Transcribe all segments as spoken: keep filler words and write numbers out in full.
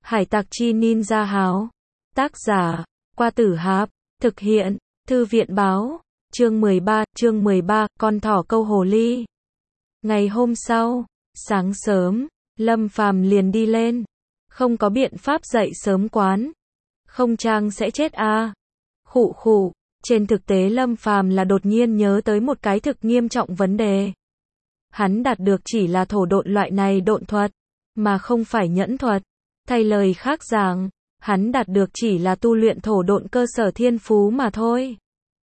Hải tặc chi ninja háo. Tác giả, Qua Tử Háp. Thực hiện, Thư viện báo. Chương mười ba, chương mười ba, con thỏ câu hồ ly. Ngày hôm sau, sáng sớm, Lâm Phàm liền đi lên. Không có biện pháp dậy sớm quán. Không trang sẽ chết à. Khụ khụ, trên thực tế Lâm Phàm là đột nhiên nhớ tới một cái thực nghiêm trọng vấn đề. Hắn đạt được chỉ là thổ độn loại này độn thuật, mà không phải nhẫn thuật. Thay lời khác rằng, hắn đạt được chỉ là tu luyện thổ độn cơ sở thiên phú mà thôi.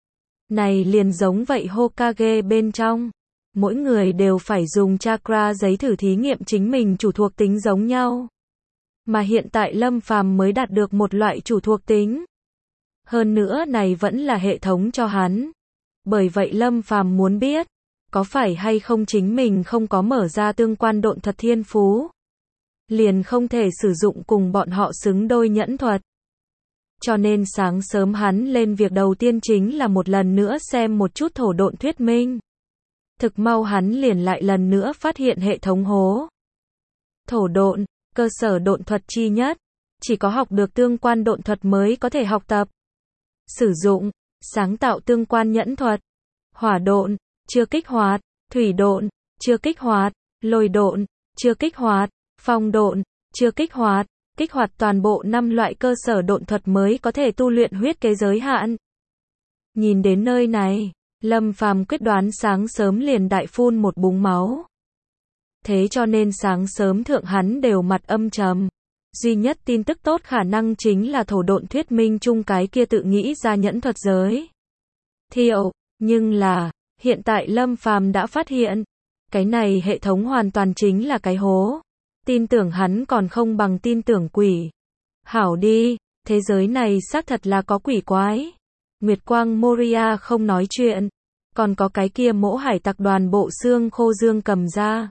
Này liền giống vậy Hokage bên trong. Mỗi người đều phải dùng chakra giấy thử thí nghiệm chính mình chủ thuộc tính giống nhau. Mà hiện tại Lâm Phàm mới đạt được một loại chủ thuộc tính. Hơn nữa này vẫn là hệ thống cho hắn. Bởi vậy Lâm Phàm muốn biết, có phải hay không chính mình không có mở ra tương quan độn thuật thiên phú, liền không thể sử dụng cùng bọn họ xứng đôi nhẫn thuật. Cho nên sáng sớm hắn lên việc đầu tiên chính là một lần nữa xem một chút thổ độn thuyết minh. Thực mau hắn liền lại lần nữa phát hiện hệ thống hố. Thổ độn, cơ sở độn thuật chi nhất, chỉ có học được tương quan độn thuật mới có thể học tập, sử dụng, sáng tạo tương quan nhẫn thuật. Hỏa độn, chưa kích hoạt, thủy độn, chưa kích hoạt, lôi độn, chưa kích hoạt, phong độn, chưa kích hoạt, kích hoạt toàn bộ năm loại cơ sở độn thuật mới có thể tu luyện huyết kế giới hạn. Nhìn đến nơi này, Lâm Phàm quyết đoán sáng sớm liền đại phun một búng máu. Thế cho nên sáng sớm thượng hắn đều mặt âm trầm. Duy nhất tin tức tốt khả năng chính là thổ độn thuyết minh chung cái kia tự nghĩ ra nhẫn thuật giới thiệu, nhưng là, hiện tại Lâm Phàm đã phát hiện, cái này hệ thống hoàn toàn chính là cái hố. Tin tưởng hắn còn không bằng tin tưởng quỷ. Hảo đi, thế giới này xác thật là có quỷ quái. Nguyệt Quang Moria không nói chuyện, còn có cái kia mỗ hải tặc đoàn bộ xương khô dương cầm ra.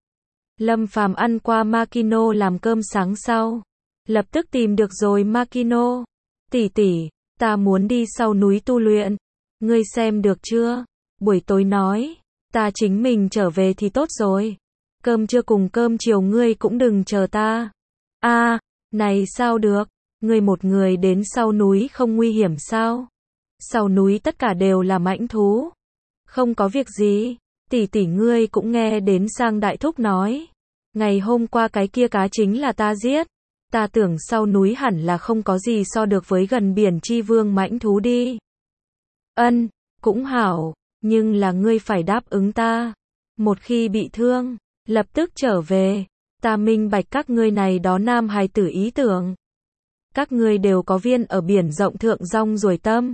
Lâm Phàm ăn qua Makino làm cơm sáng sau, lập tức tìm được rồi Makino. Tỷ tỷ, ta muốn đi sau núi tu luyện, ngươi xem được chưa? Buổi tối nói, ta chính mình trở về thì tốt rồi. Cơm trưa cùng cơm chiều ngươi cũng đừng chờ ta. A, à, này sao được, ngươi một người đến sau núi không nguy hiểm sao? Sau núi tất cả đều là mãnh thú. Không có việc gì, tỷ tỷ ngươi cũng nghe đến Sang Đại Thúc nói. Ngày hôm qua cái kia cá chính là ta giết. Ta tưởng sau núi hẳn là không có gì so được với gần biển chi vương mãnh thú đi. Ân, cũng hảo, nhưng là ngươi phải đáp ứng ta. Một khi bị thương, lập tức trở về. Ta minh bạch các ngươi này đó nam hài tử ý tưởng. Các ngươi đều có viên ở biển rộng thượng rong ruổi tâm.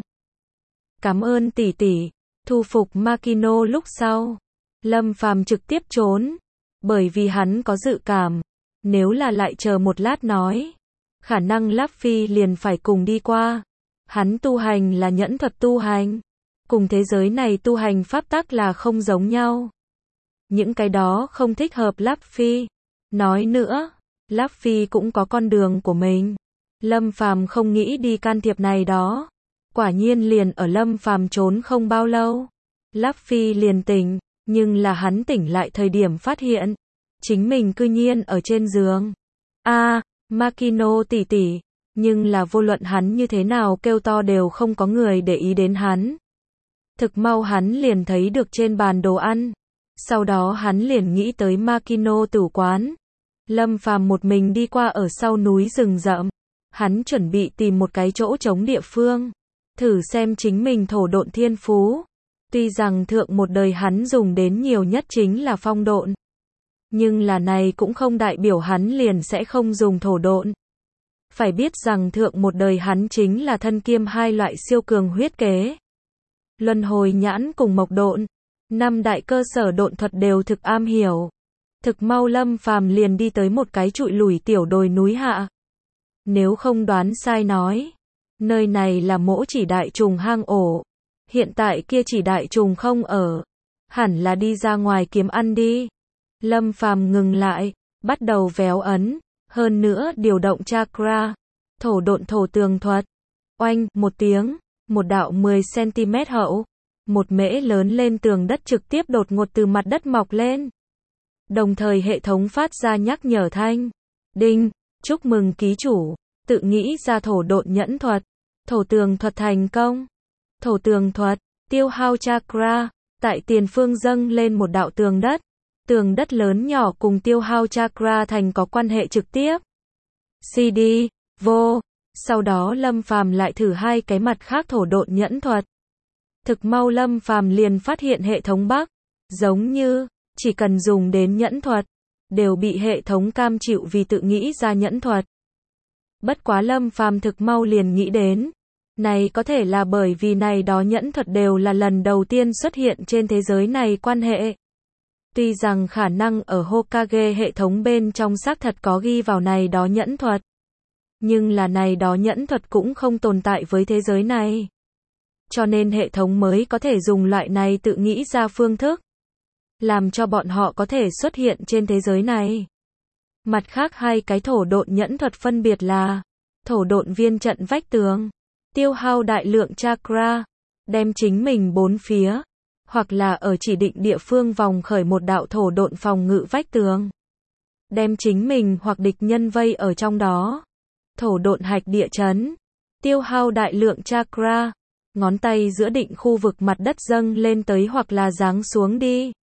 Cảm ơn tỷ tỷ. Thu phục Makino lúc sau, Lâm Phàm trực tiếp trốn, bởi vì hắn có dự cảm, nếu là lại chờ một lát nói, khả năng Luffy liền phải cùng đi qua. Hắn tu hành là nhẫn thuật tu hành, cùng thế giới này tu hành pháp tắc là không giống nhau. Những cái đó không thích hợp Luffy. Nói nữa, Luffy cũng có con đường của mình. Lâm Phàm không nghĩ đi can thiệp này đó. Quả nhiên liền ở Lâm Phàm trốn không bao lâu, Luffy liền tỉnh, nhưng là hắn tỉnh lại thời điểm phát hiện, chính mình cư nhiên ở trên giường. A, à, Makino tỷ tỷ, nhưng là vô luận hắn như thế nào kêu to đều không có người để ý đến hắn. Thực mau hắn liền thấy được trên bàn đồ ăn, sau đó hắn liền nghĩ tới Makino tử quán. Lâm Phàm một mình đi qua ở sau núi rừng rậm, hắn chuẩn bị tìm một cái chỗ trống địa phương. Thử xem chính mình thổ độn thiên phú. Tuy rằng thượng một đời hắn dùng đến nhiều nhất chính là phong độn, nhưng là này cũng không đại biểu hắn liền sẽ không dùng thổ độn. Phải biết rằng thượng một đời hắn chính là thân kiêm hai loại siêu cường huyết kế. Luân hồi nhãn cùng mộc độn, năm đại cơ sở độn thuật đều thực am hiểu. Thực mau Lâm Phàm liền đi tới một cái trụi lủi tiểu đồi núi hạ. Nếu không đoán sai nói, nơi này là mỗ chỉ đại trùng hang ổ. Hiện tại kia chỉ đại trùng không ở. Hẳn là đi ra ngoài kiếm ăn đi. Lâm Phàm ngừng lại, bắt đầu véo ấn. Hơn nữa điều động chakra. Thổ độn thổ tường thuật. Oanh, một tiếng. Một đạo mười xăng-ti-mét hậu. Một mễ lớn lên tường đất trực tiếp đột ngột từ mặt đất mọc lên. Đồng thời hệ thống phát ra nhắc nhở thanh. Đinh, Chúc mừng ký chủ, tự nghĩ ra thổ độn nhẫn thuật. Thổ tường thuật thành công. Thổ tường thuật, tiêu hao chakra, tại tiền phương dâng lên một đạo tường đất. Tường đất lớn nhỏ cùng tiêu hao chakra thành có quan hệ trực tiếp. xê đê, vô. Sau đó Lâm Phàm lại thử hai cái mặt khác thổ độn nhẫn thuật. Thực mau Lâm Phàm liền phát hiện hệ thống bug, giống như, chỉ cần dùng đến nhẫn thuật, đều bị hệ thống cam chịu vì tự nghĩ ra nhẫn thuật. Bất quá Lâm Phàm thực mau liền nghĩ đến, này có thể là bởi vì này đó nhẫn thuật đều là lần đầu tiên xuất hiện trên thế giới này quan hệ. Tuy rằng khả năng ở Hokage hệ thống bên trong xác thật có ghi vào này đó nhẫn thuật, nhưng là này đó nhẫn thuật cũng không tồn tại với thế giới này. Cho nên hệ thống mới có thể dùng loại này tự nghĩ ra phương thức, làm cho bọn họ có thể xuất hiện trên thế giới này. Mặt khác hai cái thổ độn nhẫn thuật phân biệt là thổ độn viên trận vách tường, tiêu hao đại lượng chakra, đem chính mình bốn phía, hoặc là ở chỉ định địa phương vòng khởi một đạo thổ độn phòng ngự vách tường, đem chính mình hoặc địch nhân vây ở trong đó. Thổ độn hạch địa chấn, tiêu hao đại lượng chakra, ngón tay giữa định khu vực mặt đất dâng lên tới hoặc là giáng xuống đi.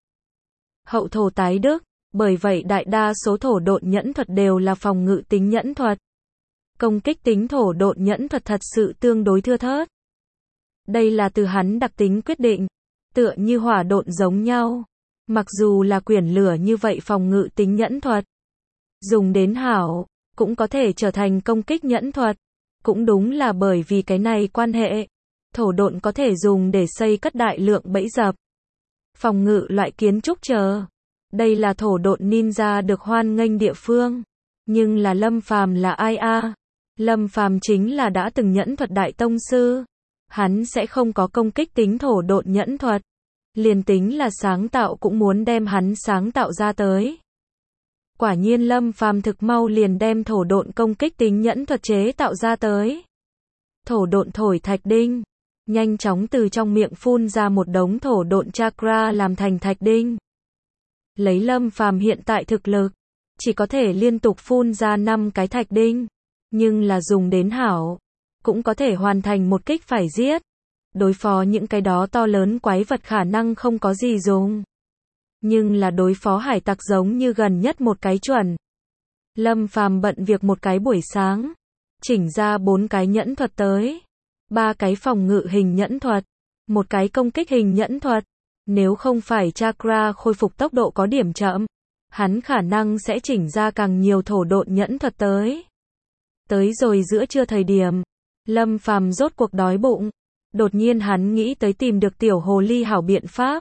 Hậu thổ tái đức, bởi vậy đại đa số thổ độn nhẫn thuật đều là phòng ngự tính nhẫn thuật. Công kích tính thổ độn nhẫn thuật thật sự tương đối thưa thớt. Đây là từ hắn đặc tính quyết định, tựa như hỏa độn giống nhau. Mặc dù là quyển lửa như vậy phòng ngự tính nhẫn thuật, dùng đến hảo, cũng có thể trở thành công kích nhẫn thuật. Cũng đúng là bởi vì cái này quan hệ, thổ độn có thể dùng để xây cất đại lượng bẫy dập, phòng ngự loại kiến trúc chờ. Đây là thổ độn ninja được hoan nghênh địa phương. Nhưng là Lâm Phàm là ai a? Lâm Phàm chính là đã từng nhẫn thuật đại tông sư. Hắn sẽ không có công kích tính thổ độn nhẫn thuật. Liền tính là sáng tạo cũng muốn đem hắn sáng tạo ra tới. Quả nhiên Lâm Phàm thực mau liền đem thổ độn công kích tính nhẫn thuật chế tạo ra tới. Thổ độn thổi thạch đinh, nhanh chóng từ trong miệng phun ra một đống thổ độn chakra làm thành thạch đinh. Lấy Lâm Phàm hiện tại thực lực, chỉ có thể liên tục phun ra năm cái thạch đinh, nhưng là dùng đến hảo, cũng có thể hoàn thành một kích phải giết. Đối phó những cái đó to lớn quái vật khả năng không có gì dùng, nhưng là đối phó hải tặc giống như gần nhất một cái chuẩn. Lâm Phàm bận việc một cái buổi sáng, chỉnh ra bốn cái nhẫn thuật tới, ba cái phòng ngự hình nhẫn thuật, một cái công kích hình nhẫn thuật. Nếu không phải chakra khôi phục tốc độ có điểm chậm, hắn khả năng sẽ chỉnh ra càng nhiều thổ độn nhẫn thuật tới. Tới rồi giữa trưa thời điểm, Lâm Phàm rốt cuộc đói bụng. Đột nhiên hắn nghĩ tới tìm được tiểu hồ ly hảo biện pháp.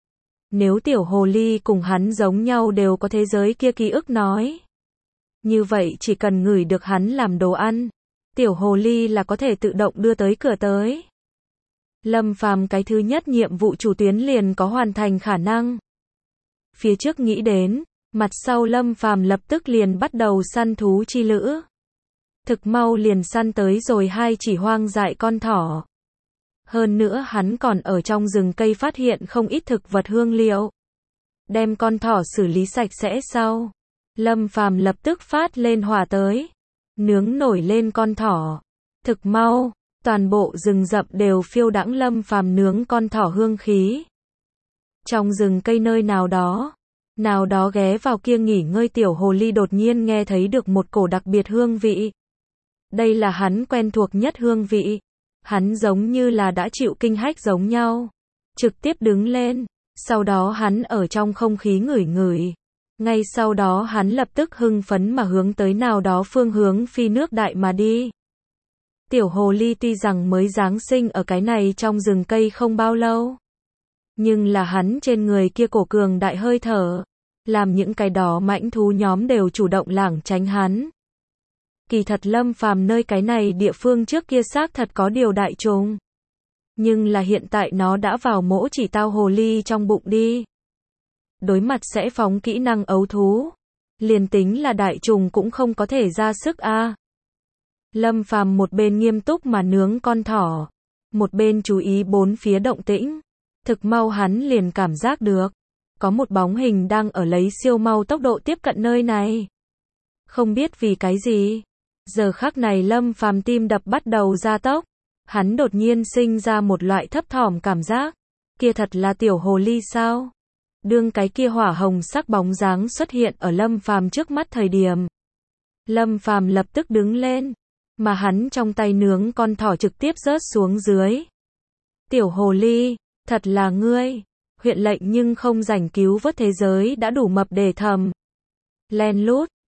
Nếu tiểu hồ ly cùng hắn giống nhau đều có thế giới kia ký ức nói, như vậy chỉ cần ngửi được hắn làm đồ ăn, tiểu hồ ly là có thể tự động đưa tới cửa tới. Lâm Phàm cái thứ nhất nhiệm vụ chủ tuyến liền có hoàn thành khả năng. Phía trước nghĩ đến, mặt sau Lâm Phàm lập tức liền bắt đầu săn thú chi lữ. Thực mau liền săn tới rồi hai chỉ hoang dại con thỏ. Hơn nữa hắn còn ở trong rừng cây phát hiện không ít thực vật hương liệu. Đem con thỏ xử lý sạch sẽ sau, Lâm Phàm lập tức phát lên hỏa tới, nướng nổi lên con thỏ. Thực mau, toàn bộ rừng rậm đều phiêu đãng Lâm Phàm nướng con thỏ hương khí. Trong rừng cây nơi nào đó, nào đó ghé vào kia nghỉ ngơi tiểu hồ ly đột nhiên nghe thấy được một cổ đặc biệt hương vị. Đây là hắn quen thuộc nhất hương vị. Hắn giống như là đã chịu kinh hách giống nhau. Trực tiếp đứng lên, sau đó hắn ở trong không khí ngửi ngửi. Ngay sau đó hắn lập tức hưng phấn mà hướng tới nào đó phương hướng phi nước đại mà đi. Tiểu hồ ly tuy rằng mới giáng sinh ở cái này trong rừng cây không bao lâu, nhưng là hắn trên người kia cổ cường đại hơi thở, làm những cái đó mãnh thú nhóm đều chủ động lảng tránh hắn. Kỳ thật Lâm Phàm nơi cái này địa phương trước kia xác thật có điều đại trùng, nhưng là hiện tại nó đã vào mỗ chỉ tao hồ ly trong bụng đi. Đối mặt sẽ phóng kỹ năng ấu thú, liền tính là đại trùng cũng không có thể ra sức a. À. Lâm Phàm một bên nghiêm túc mà nướng con thỏ, một bên chú ý bốn phía động tĩnh. Thực mau hắn liền cảm giác được, có một bóng hình đang ở lấy siêu mau tốc độ tiếp cận nơi này. Không biết vì cái gì, giờ khắc này Lâm Phàm tim đập bắt đầu gia tốc, hắn đột nhiên sinh ra một loại thấp thỏm cảm giác, kia thật là tiểu hồ ly sao? Đương cái kia hỏa hồng sắc bóng dáng xuất hiện ở Lâm Phàm trước mắt thời điểm, Lâm Phàm lập tức đứng lên, mà hắn trong tay nướng con thỏ trực tiếp rớt xuống dưới. Tiểu hồ ly, thật là ngươi, huyện lệnh nhưng không rảnh cứu vớt thế giới đã đủ mập để thầm. Len lút,